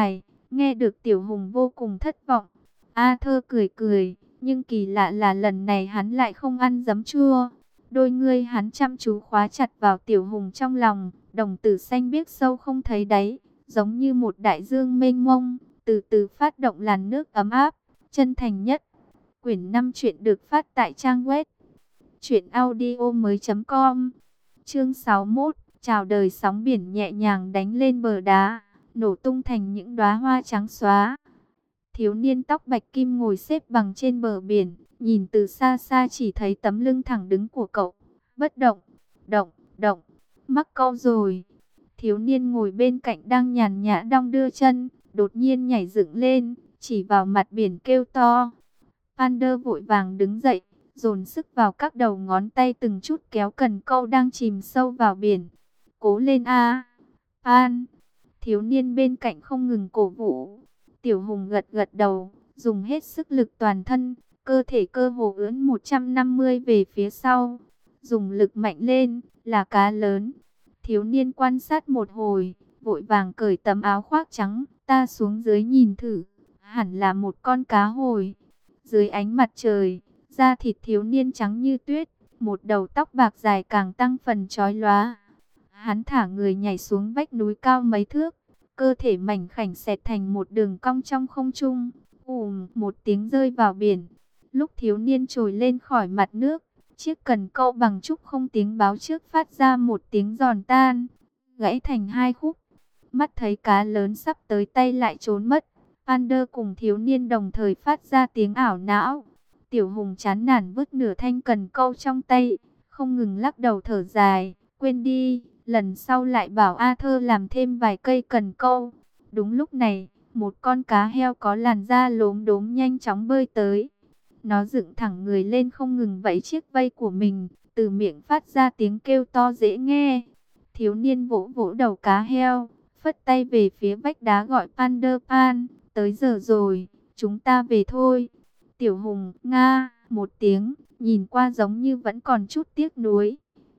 Nghe được Tiểu Hùng vô cùng thất vọng. Arthur cười cười, nhưng kỳ lạ là lần này hắn lại không ăn giấm chua. Đôi ngươi hắn chăm chú khóa chặt vào Tiểu Hùng trong lòng, đồng tử xanh biếc sâu không thấy đáy, giống như một đại dương mênh mông, từ từ phát động làn nước ấm áp, chân thành nhất. Quyển năm truyện được phát tại trang web truyện audio mới.com. Chương sáu mươi mốt, chào đời. Sóng biển nhẹ nhàng đánh lên bờ đá, nổ tung thành những đóa hoa trắng xóa. Thiếu niên tóc bạch kim ngồi xếp bằng trên bờ biển, nhìn từ xa xa chỉ thấy tấm lưng thẳng đứng của cậu, bất động, động, động, mắc câu rồi. Thiếu niên ngồi bên cạnh đang nhàn nhã đong đưa chân, đột nhiên nhảy dựng lên, chỉ vào mặt biển kêu to. Pander vội vàng đứng dậy, dồn sức vào các đầu ngón tay từng chút kéo cần câu đang chìm sâu vào biển. Cố lên a, Pan! Thiếu niên bên cạnh không ngừng cổ vũ. Tiểu Hùng gật gật đầu, dùng hết sức lực toàn thân, cơ thể cơ hồ ưỡn một trăm năm mươi về phía sau. Dùng lực mạnh lên, là cá lớn. Thiếu niên quan sát một hồi, vội vàng cởi tấm áo khoác trắng, ta xuống dưới nhìn thử, hẳn là một con cá hồi. Dưới ánh mặt trời, da thịt thiếu niên trắng như tuyết, một đầu tóc bạc dài càng tăng phần chói lóa. Hắn thả người nhảy xuống vách núi cao mấy thước, cơ thể mảnh khảnh xẹt thành một đường cong trong không trung, ùm một tiếng rơi vào biển. Lúc thiếu niên trồi lên khỏi mặt nước, chiếc cần câu bằng trúc không tiếng báo trước phát ra một tiếng giòn tan, gãy thành hai khúc. Mắt thấy cá lớn sắp tới tay lại trốn mất, Pander cùng thiếu niên đồng thời phát ra tiếng ảo não. Tiểu Hùng chán nản vứt nửa thanh cần câu trong tay, không ngừng lắc đầu thở dài, quên đi, lần sau lại bảo Arthur làm thêm vài cây cần câu. Đúng lúc này, một con cá heo có làn da lốm đốm nhanh chóng bơi tới. Nó dựng thẳng người lên không ngừng vẫy chiếc vây của mình, từ miệng phát ra tiếng kêu to dễ nghe. Thiếu niên vỗ vỗ đầu cá heo, phất tay về phía vách đá gọi Pander Pan, tới giờ rồi, chúng ta về thôi. Tiểu Hùng nga một tiếng, nhìn qua giống như vẫn còn chút tiếc nuối.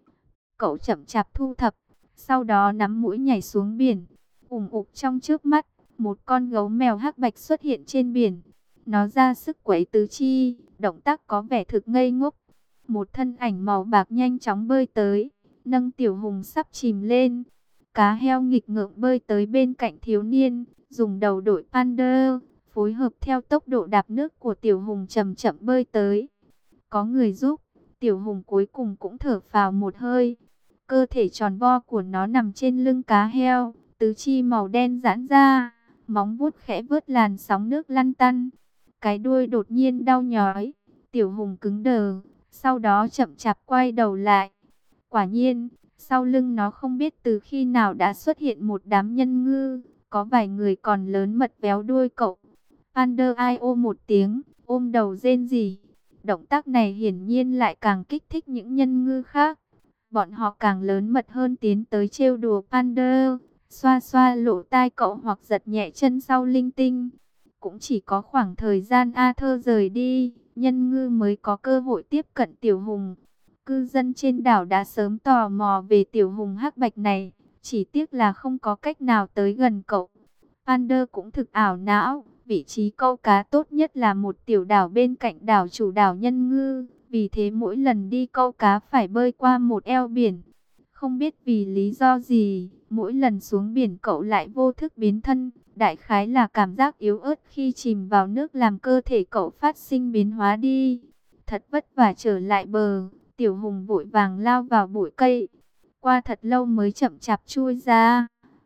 Cậu chậm chạp thu thập, sau đó nắm mũi nhảy xuống biển. Ùm ụp trong trước mắt, một con gấu mèo hắc bạch xuất hiện trên biển. Nó ra sức quấy tứ chi, động tác có vẻ thực ngây ngốc. Một thân ảnh màu bạc nhanh chóng bơi tới, nâng Tiểu Hùng sắp chìm lên. Cá heo nghịch ngợm bơi tới bên cạnh thiếu niên, dùng đầu đội Pander, phối hợp theo tốc độ đạp nước của Tiểu Hùng chậm chậm bơi tới. Có người giúp, Tiểu Hùng cuối cùng cũng thở phào một hơi. Cơ thể tròn vo của nó nằm trên lưng cá heo, tứ chi màu đen giãn ra, móng vuốt khẽ vớt làn sóng nước lăn tăn. Cái đuôi đột nhiên đau nhói, Tiểu Hùng cứng đờ, sau đó chậm chạp quay đầu lại. Quả nhiên, sau lưng nó không biết từ khi nào đã xuất hiện một đám nhân ngư, có vài người còn lớn mật véo đuôi cậu. Pander ai ô một tiếng, ôm đầu rên rỉ. Động tác này hiển nhiên lại càng kích thích những nhân ngư khác. Bọn họ càng lớn mật hơn tiến tới trêu đùa Pander, xoa xoa lỗ tai cậu hoặc giật nhẹ chân sau linh tinh. Cũng chỉ có khoảng thời gian Arthur rời đi, nhân ngư mới có cơ hội tiếp cận Tiểu Hùng. Cư dân trên đảo đã sớm tò mò về Tiểu Hùng hắc bạch này, chỉ tiếc là không có cách nào tới gần cậu. Pander cũng thực ảo não, vị trí câu cá tốt nhất là một tiểu đảo bên cạnh đảo chủ đảo nhân ngư, vì thế mỗi lần đi câu cá phải bơi qua một eo biển. Không biết vì lý do gì, mỗi lần xuống biển cậu lại vô thức biến thân, đại khái là cảm giác yếu ớt khi chìm vào nước làm cơ thể cậu phát sinh biến hóa đi. Thật vất vả trở lại bờ, Tiểu Hùng vội vàng lao vào bụi cây, qua thật lâu mới chậm chạp chui ra.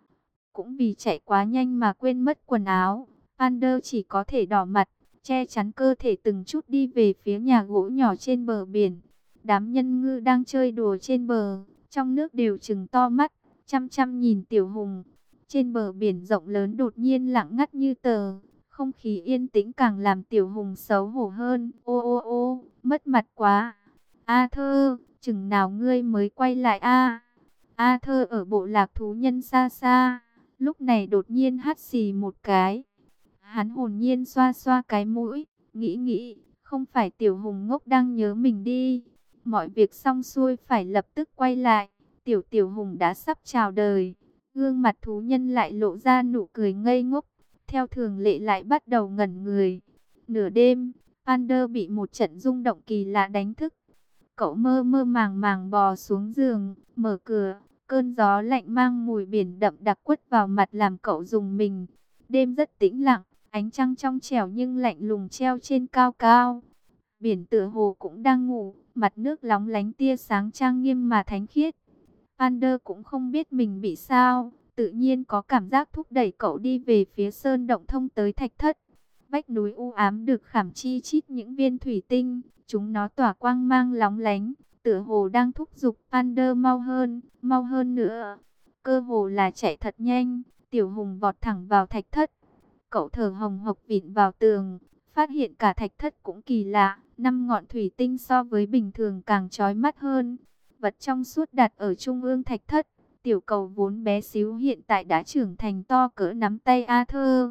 Cũng vì chạy quá nhanh mà quên mất quần áo, Pander chỉ có thể đỏ mặt, che chắn cơ thể từng chút đi về phía nhà gỗ nhỏ trên bờ biển. Đám nhân ngư đang chơi đùa trên bờ, trong nước đều trừng to mắt, chăm chăm nhìn Tiểu Hùng. Trên bờ biển rộng lớn đột nhiên lặng ngắt như tờ, không khí yên tĩnh càng làm Tiểu Hùng xấu hổ hơn. Ô ô ô, mất mặt quá. Arthur, chừng nào ngươi mới quay lại a? Arthur ở bộ lạc thú nhân xa xa, lúc này đột nhiên hắt xì một cái. Hắn hồn nhiên xoa xoa cái mũi, nghĩ nghĩ, không phải Tiểu Hùng ngốc đang nhớ mình đi. Mọi việc xong xuôi phải lập tức quay lại. Tiểu Tiểu Hùng đã sắp chào đời. Gương mặt thú nhân lại lộ ra nụ cười ngây ngốc. theo thường lệ lại bắt đầu ngẩn người. Nửa đêm, Pander bị một trận rung động kỳ lạ đánh thức. Cậu mơ mơ màng màng bò xuống giường, mở cửa. Cơn gió lạnh mang mùi biển đậm đặc quất vào mặt làm cậu rùng mình. Đêm rất tĩnh lặng, ánh trăng trong trẻo nhưng lạnh lùng treo trên cao cao. Biển tựa hồ cũng đang ngủ, mặt nước lóng lánh tia sáng trang nghiêm mà thánh khiết. Pander cũng không biết mình bị sao, tự nhiên có cảm giác thúc đẩy cậu đi về phía sơn động thông tới thạch thất. Vách núi u ám được khảm chi chít những viên thủy tinh, chúng nó tỏa quang mang lóng lánh, tựa hồ đang thúc giục Pander mau hơn, mau hơn nữa. Cơ hồ là chạy thật nhanh, Tiểu Hùng vọt thẳng vào thạch thất. Cậu thở hồng hộc vịn vào tường, phát hiện cả thạch thất cũng kỳ lạ, năm ngọn thủy tinh so với bình thường càng chói mắt hơn. Vật trong suốt đặt ở trung ương thạch thất, tiểu cầu vốn bé xíu hiện tại đã trưởng thành to cỡ nắm tay Arthur.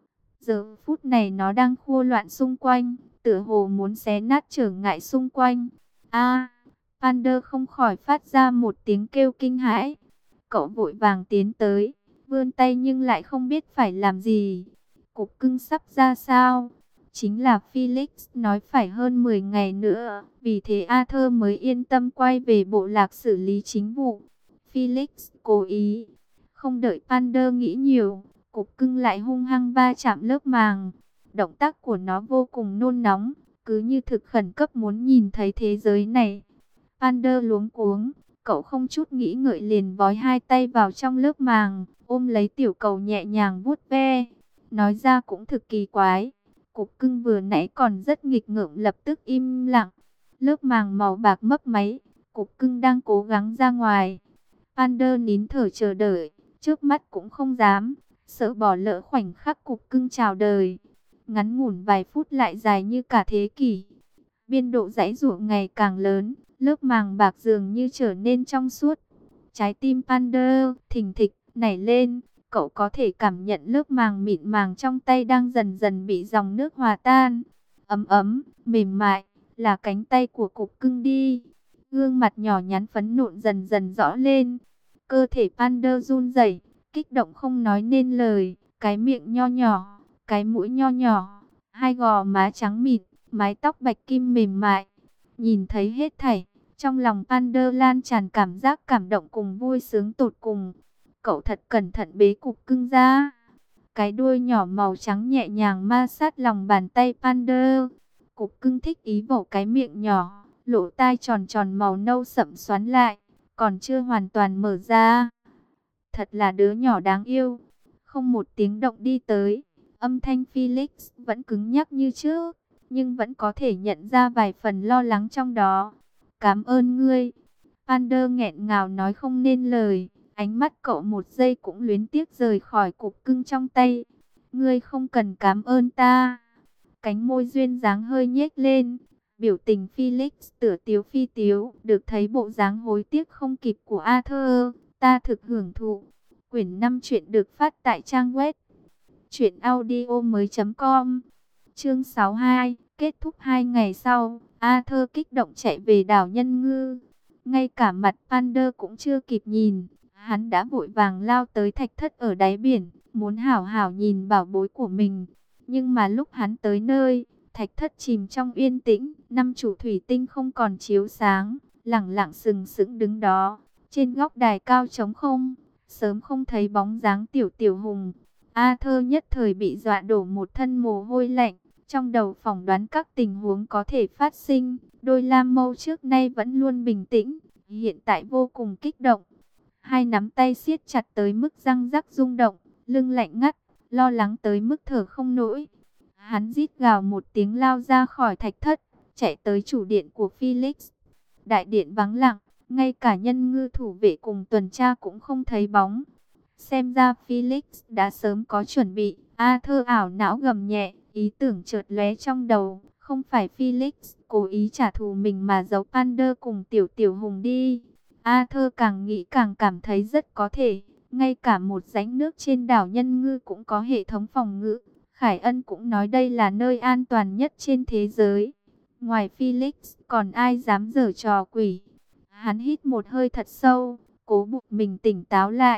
Giờ phút này nó đang khua loạn xung quanh, tựa hồ muốn xé nát trở ngại xung quanh. A, Pander không khỏi phát ra một tiếng kêu kinh hãi. Cậu vội vàng tiến tới, vươn tay nhưng lại không biết phải làm gì. Cục cưng sắp ra sao? Chính là Felix nói phải hơn mười ngày nữa, vì thế Arthur mới yên tâm quay về bộ lạc xử lý chính vụ. Felix cố ý, không đợi Pander nghĩ nhiều, cục cưng lại hung hăng va chạm lớp màng. Động tác của nó vô cùng nôn nóng, cứ như thực khẩn cấp muốn nhìn thấy thế giới này. Pander luống cuống, cậu không chút nghĩ ngợi liền vói hai tay vào trong lớp màng, ôm lấy tiểu cầu nhẹ nhàng vuốt ve. Nói ra cũng thực kỳ quái. Cục cưng vừa nãy còn rất nghịch ngợm lập tức im lặng. Lớp màng màu bạc mấp máy, cục cưng đang cố gắng ra ngoài. Pander nín thở chờ đợi, trước mắt cũng không dám, sợ bỏ lỡ khoảnh khắc cục cưng chào đời. Ngắn ngủn vài phút lại dài như cả thế kỷ. Biên độ giãy giụa ngày càng lớn, lớp màng bạc dường như trở nên trong suốt. Trái tim Pander thình thịch nảy lên. Cậu có thể cảm nhận lớp màng mịn màng trong tay đang dần dần bị dòng nước hòa tan. Ấm ấm, mềm mại, là cánh tay của cục cưng đi. Gương mặt nhỏ nhắn phấn nộn dần dần rõ lên. Cơ thể Pander run rẩy, kích động không nói nên lời. Cái miệng nho nhỏ, cái mũi nho nhỏ, hai gò má trắng mịn, mái tóc bạch kim mềm mại. Nhìn thấy hết thảy, trong lòng Pander lan tràn cảm giác cảm động cùng vui sướng tột cùng. Cậu thật cẩn thận bế cục cưng ra. Cái đuôi nhỏ màu trắng nhẹ nhàng ma sát lòng bàn tay Pander. Cục cưng thích ý vỗ cái miệng nhỏ, lỗ tai tròn tròn màu nâu sậm xoắn lại, còn chưa hoàn toàn mở ra. Thật là đứa nhỏ đáng yêu. Không một tiếng động đi tới. Âm thanh Felix vẫn cứng nhắc như trước, nhưng vẫn có thể nhận ra vài phần lo lắng trong đó. Cảm ơn ngươi. Pander nghẹn ngào nói không nên lời. Ánh mắt cậu một giây cũng luyến tiếc rời khỏi cục cưng trong tay. Ngươi không cần cảm ơn ta. Cánh môi duyên dáng hơi nhếch lên. Biểu tình Felix tựa tiếu phi tiếu. Được thấy bộ dáng hối tiếc không kịp của Arthur. Ta thực hưởng thụ. Quyển năm truyện được phát tại trang web truyện audio mới chấm com. Chương sáu mươi hai. Kết thúc hai ngày sau, Arthur kích động chạy về đảo Nhân Ngư. Ngay cả mặt Pander cũng chưa kịp nhìn. Hắn đã vội vàng lao tới thạch thất ở đáy biển, muốn hảo hảo nhìn bảo bối của mình. Nhưng mà lúc hắn tới nơi, thạch thất chìm trong yên tĩnh, năm chủ thủy tinh không còn chiếu sáng, lẳng lặng sừng sững đứng đó. Trên góc đài cao trống không, sớm không thấy bóng dáng tiểu tiểu hùng. Arthur nhất thời bị dọa đổ một thân mồ hôi lạnh, trong đầu phỏng đoán các tình huống có thể phát sinh. Đôi lam mâu trước nay vẫn luôn bình tĩnh, hiện tại vô cùng kích động. Hai nắm tay siết chặt tới mức răng rắc rung động, lưng lạnh ngắt, lo lắng tới mức thở không nổi. Hắn rít gào một tiếng lao ra khỏi thạch thất, chạy tới chủ điện của Felix. Đại điện vắng lặng, ngay cả nhân ngư thủ vệ cùng tuần tra cũng không thấy bóng. Xem ra Felix đã sớm có chuẩn bị. Arthur ảo não gầm nhẹ, ý tưởng chợt lóe trong đầu. Không phải Felix cố ý trả thù mình mà giấu Pander cùng tiểu tiểu hùng đi. Arthur càng nghĩ càng cảm thấy rất có thể. Ngay cả một rãnh nước trên đảo Nhân Ngư cũng có hệ thống phòng ngự. Khải Ân cũng nói đây là nơi an toàn nhất trên thế giới. Ngoài Felix còn ai dám giở trò quỷ. Hắn hít một hơi thật sâu, cố buộc mình tỉnh táo lại.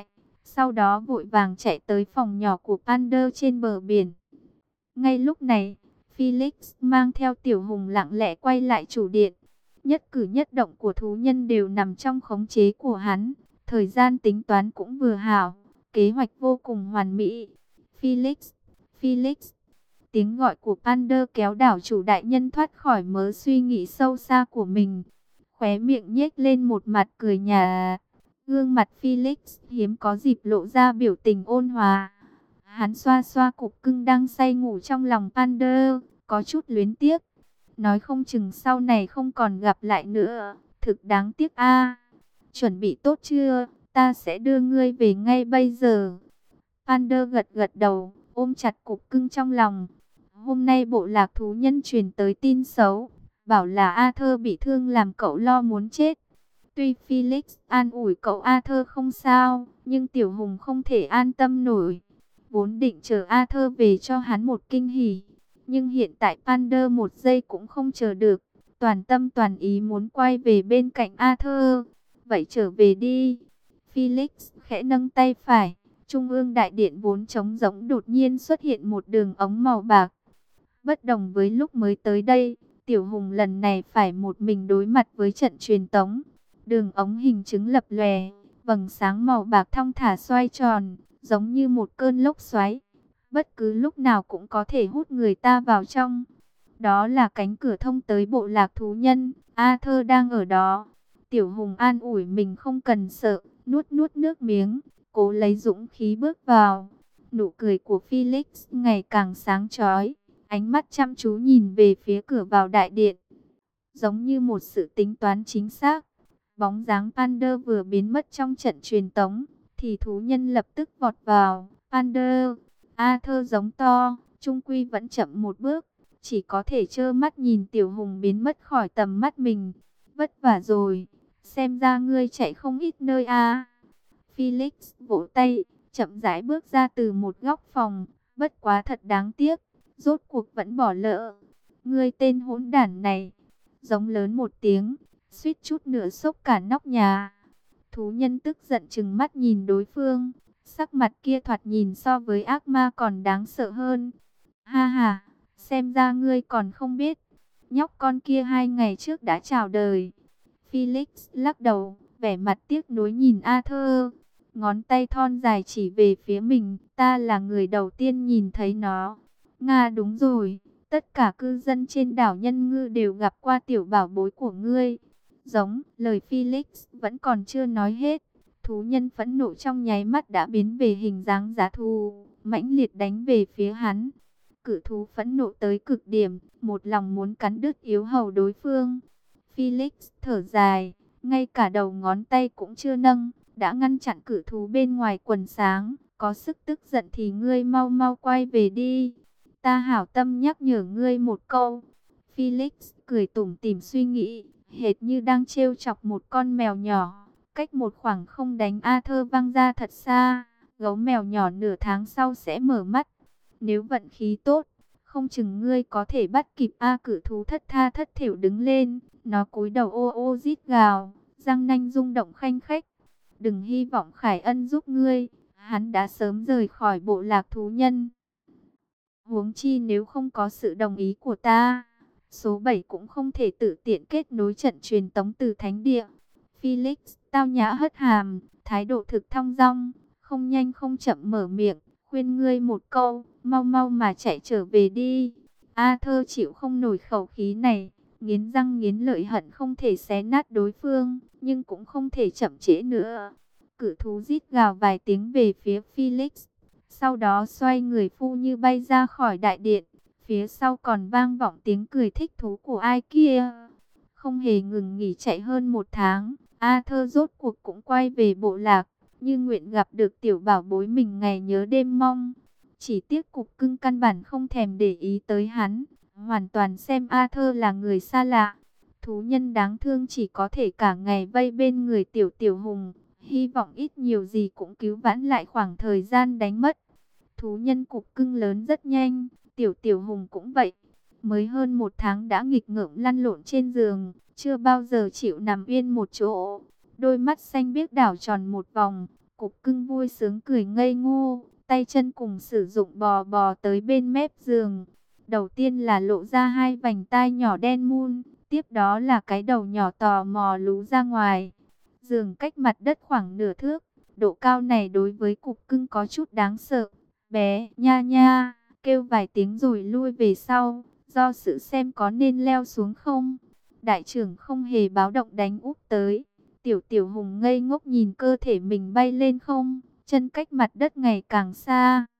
Sau đó vội vàng chạy tới phòng nhỏ của Pander trên bờ biển. Ngay lúc này, Felix mang theo Tiểu Hùng lặng lẽ quay lại chủ điện. Nhất cử nhất động của thú nhân đều nằm trong khống chế của hắn. Thời gian tính toán cũng vừa hảo, kế hoạch vô cùng hoàn mỹ. Felix, Felix. Tiếng gọi của Pander kéo đảo chủ đại nhân thoát khỏi mớ suy nghĩ sâu xa của mình. Khóe miệng nhếch lên một mặt cười nhạt. Gương mặt Felix hiếm có dịp lộ ra biểu tình ôn hòa. Hắn xoa xoa cục cưng đang say ngủ trong lòng Pander, có chút luyến tiếc. Nói không chừng sau này không còn gặp lại nữa, thực đáng tiếc a. Chuẩn bị tốt chưa? Ta sẽ đưa ngươi về ngay bây giờ. Pander gật gật đầu, ôm chặt cục cưng trong lòng. Hôm nay bộ lạc thú nhân truyền tới tin xấu, bảo là Arthur bị thương làm cậu lo muốn chết. Tuy Felix an ủi cậu Arthur không sao, nhưng Tiểu Hùng không thể an tâm nổi. Vốn định chờ Arthur về cho hắn một kinh hỉ, nhưng hiện tại Pander một giây cũng không chờ được, toàn tâm toàn ý muốn quay về bên cạnh Arthur. Vậy trở về đi. Felix khẽ nâng tay phải, trung ương đại điện vốn trống rỗng đột nhiên xuất hiện một đường ống màu bạc. Bất đồng với lúc mới tới đây, Tiểu Hùng lần này phải một mình đối mặt với trận truyền tống. Đường ống hình chứng lập lòe, vầng sáng màu bạc thong thả xoay tròn, giống như một cơn lốc xoáy. Bất cứ lúc nào cũng có thể hút người ta vào trong. Đó là cánh cửa thông tới bộ lạc thú nhân, Arthur đang ở đó. Tiểu Hùng an ủi mình không cần sợ, nuốt nuốt nước miếng, cố lấy dũng khí bước vào. Nụ cười của Felix ngày càng sáng chói, ánh mắt chăm chú nhìn về phía cửa vào đại điện, giống như một sự tính toán chính xác. Bóng dáng Pander vừa biến mất trong trận truyền tống, thì thú nhân lập tức vọt vào. Pander, Arthur giống to, trung quy vẫn chậm một bước, chỉ có thể trơ mắt nhìn Tiểu Hùng biến mất khỏi tầm mắt mình. Vất vả rồi, xem ra ngươi chạy không ít nơi a. Felix vỗ tay, chậm rãi bước ra từ một góc phòng, bất quá thật đáng tiếc, rốt cuộc vẫn bỏ lỡ. Ngươi tên hỗn đản này, giống lớn một tiếng, suýt chút nữa xốc cả nóc nhà. Thú nhân tức giận trừng mắt nhìn đối phương, sắc mặt kia thoạt nhìn so với ác ma còn đáng sợ hơn. Ha ha, xem ra ngươi còn không biết, nhóc con kia hai ngày trước đã chào đời. Felix lắc đầu, vẻ mặt tiếc nuối nhìn Arthur, ngón tay thon dài chỉ về phía mình. Ta là người đầu tiên nhìn thấy nó. Nga đúng rồi, tất cả cư dân trên đảo Nhân Ngư đều gặp qua tiểu bảo bối của ngươi. Giống, lời Felix vẫn còn chưa nói hết. Thú nhân phẫn nộ trong nháy mắt đã biến về hình dáng giá thú, mãnh liệt đánh về phía hắn. Cự thú phẫn nộ tới cực điểm, một lòng muốn cắn đứt yếu hầu đối phương. Felix thở dài, ngay cả đầu ngón tay cũng chưa nâng, đã ngăn chặn cự thú bên ngoài quần sáng. Có sức tức giận thì ngươi mau mau quay về đi. Ta hảo tâm nhắc nhở ngươi một câu. Felix cười tủm tỉm suy nghĩ, hệt như đang trêu chọc một con mèo nhỏ. Cách một khoảng không đánh Arthur văng ra thật xa. Gấu mèo nhỏ nửa tháng sau sẽ mở mắt. Nếu vận khí tốt, không chừng ngươi có thể bắt kịp. A cự thú thất tha thất thểu đứng lên. Nó cúi đầu ô ô rít gào, răng nanh rung động khanh khách. Đừng hy vọng Khải Ân giúp ngươi, hắn đã sớm rời khỏi bộ lạc thú nhân. Huống chi nếu không có sự đồng ý của ta, số bảy cũng không thể tự tiện kết nối trận truyền tống từ thánh địa. Felix tao nhã hất hàm, thái độ thực thong dong, không nhanh không chậm mở miệng, khuyên ngươi một câu, mau mau mà chạy trở về đi. Arthur chịu không nổi khẩu khí này, nghiến răng nghiến lợi hận không thể xé nát đối phương, nhưng cũng không thể chậm trễ nữa. Cự thú rít gào vài tiếng về phía Felix, sau đó xoay người phu như bay ra khỏi đại điện. Phía sau còn vang vọng tiếng cười thích thú của ai kia. Không hề ngừng nghỉ chạy hơn một tháng, Arthur rốt cuộc cũng quay về bộ lạc, như nguyện gặp được tiểu bảo bối mình ngày nhớ đêm mong. Chỉ tiếc cục cưng căn bản không thèm để ý tới hắn, hoàn toàn xem Arthur là người xa lạ. Thú nhân đáng thương chỉ có thể cả ngày vây bên người tiểu tiểu hùng, hy vọng ít nhiều gì cũng cứu vãn lại khoảng thời gian đánh mất. Thú nhân cục cưng lớn rất nhanh, tiểu tiểu hùng cũng vậy. Mới hơn một tháng đã nghịch ngợm lăn lộn trên giường, chưa bao giờ chịu nằm yên một chỗ. Đôi mắt xanh biếc đảo tròn một vòng, Cục Cưng vui sướng cười ngây ngô, tay chân cùng sử dụng bò bò tới bên mép giường. Đầu tiên là lộ ra hai vành tai nhỏ đen mun, tiếp đó là cái đầu nhỏ tò mò lú ra ngoài. Giường cách mặt đất khoảng nửa thước, độ cao này đối với Cục Cưng có chút đáng sợ. Bé nha nha kêu vài tiếng rồi lui về sau, do sự xem có nên leo xuống không. Đại trưởng không hề báo động đánh úp tới. Tiểu Tiểu Hùng ngây ngốc nhìn cơ thể mình bay lên không, chân cách mặt đất ngày càng xa.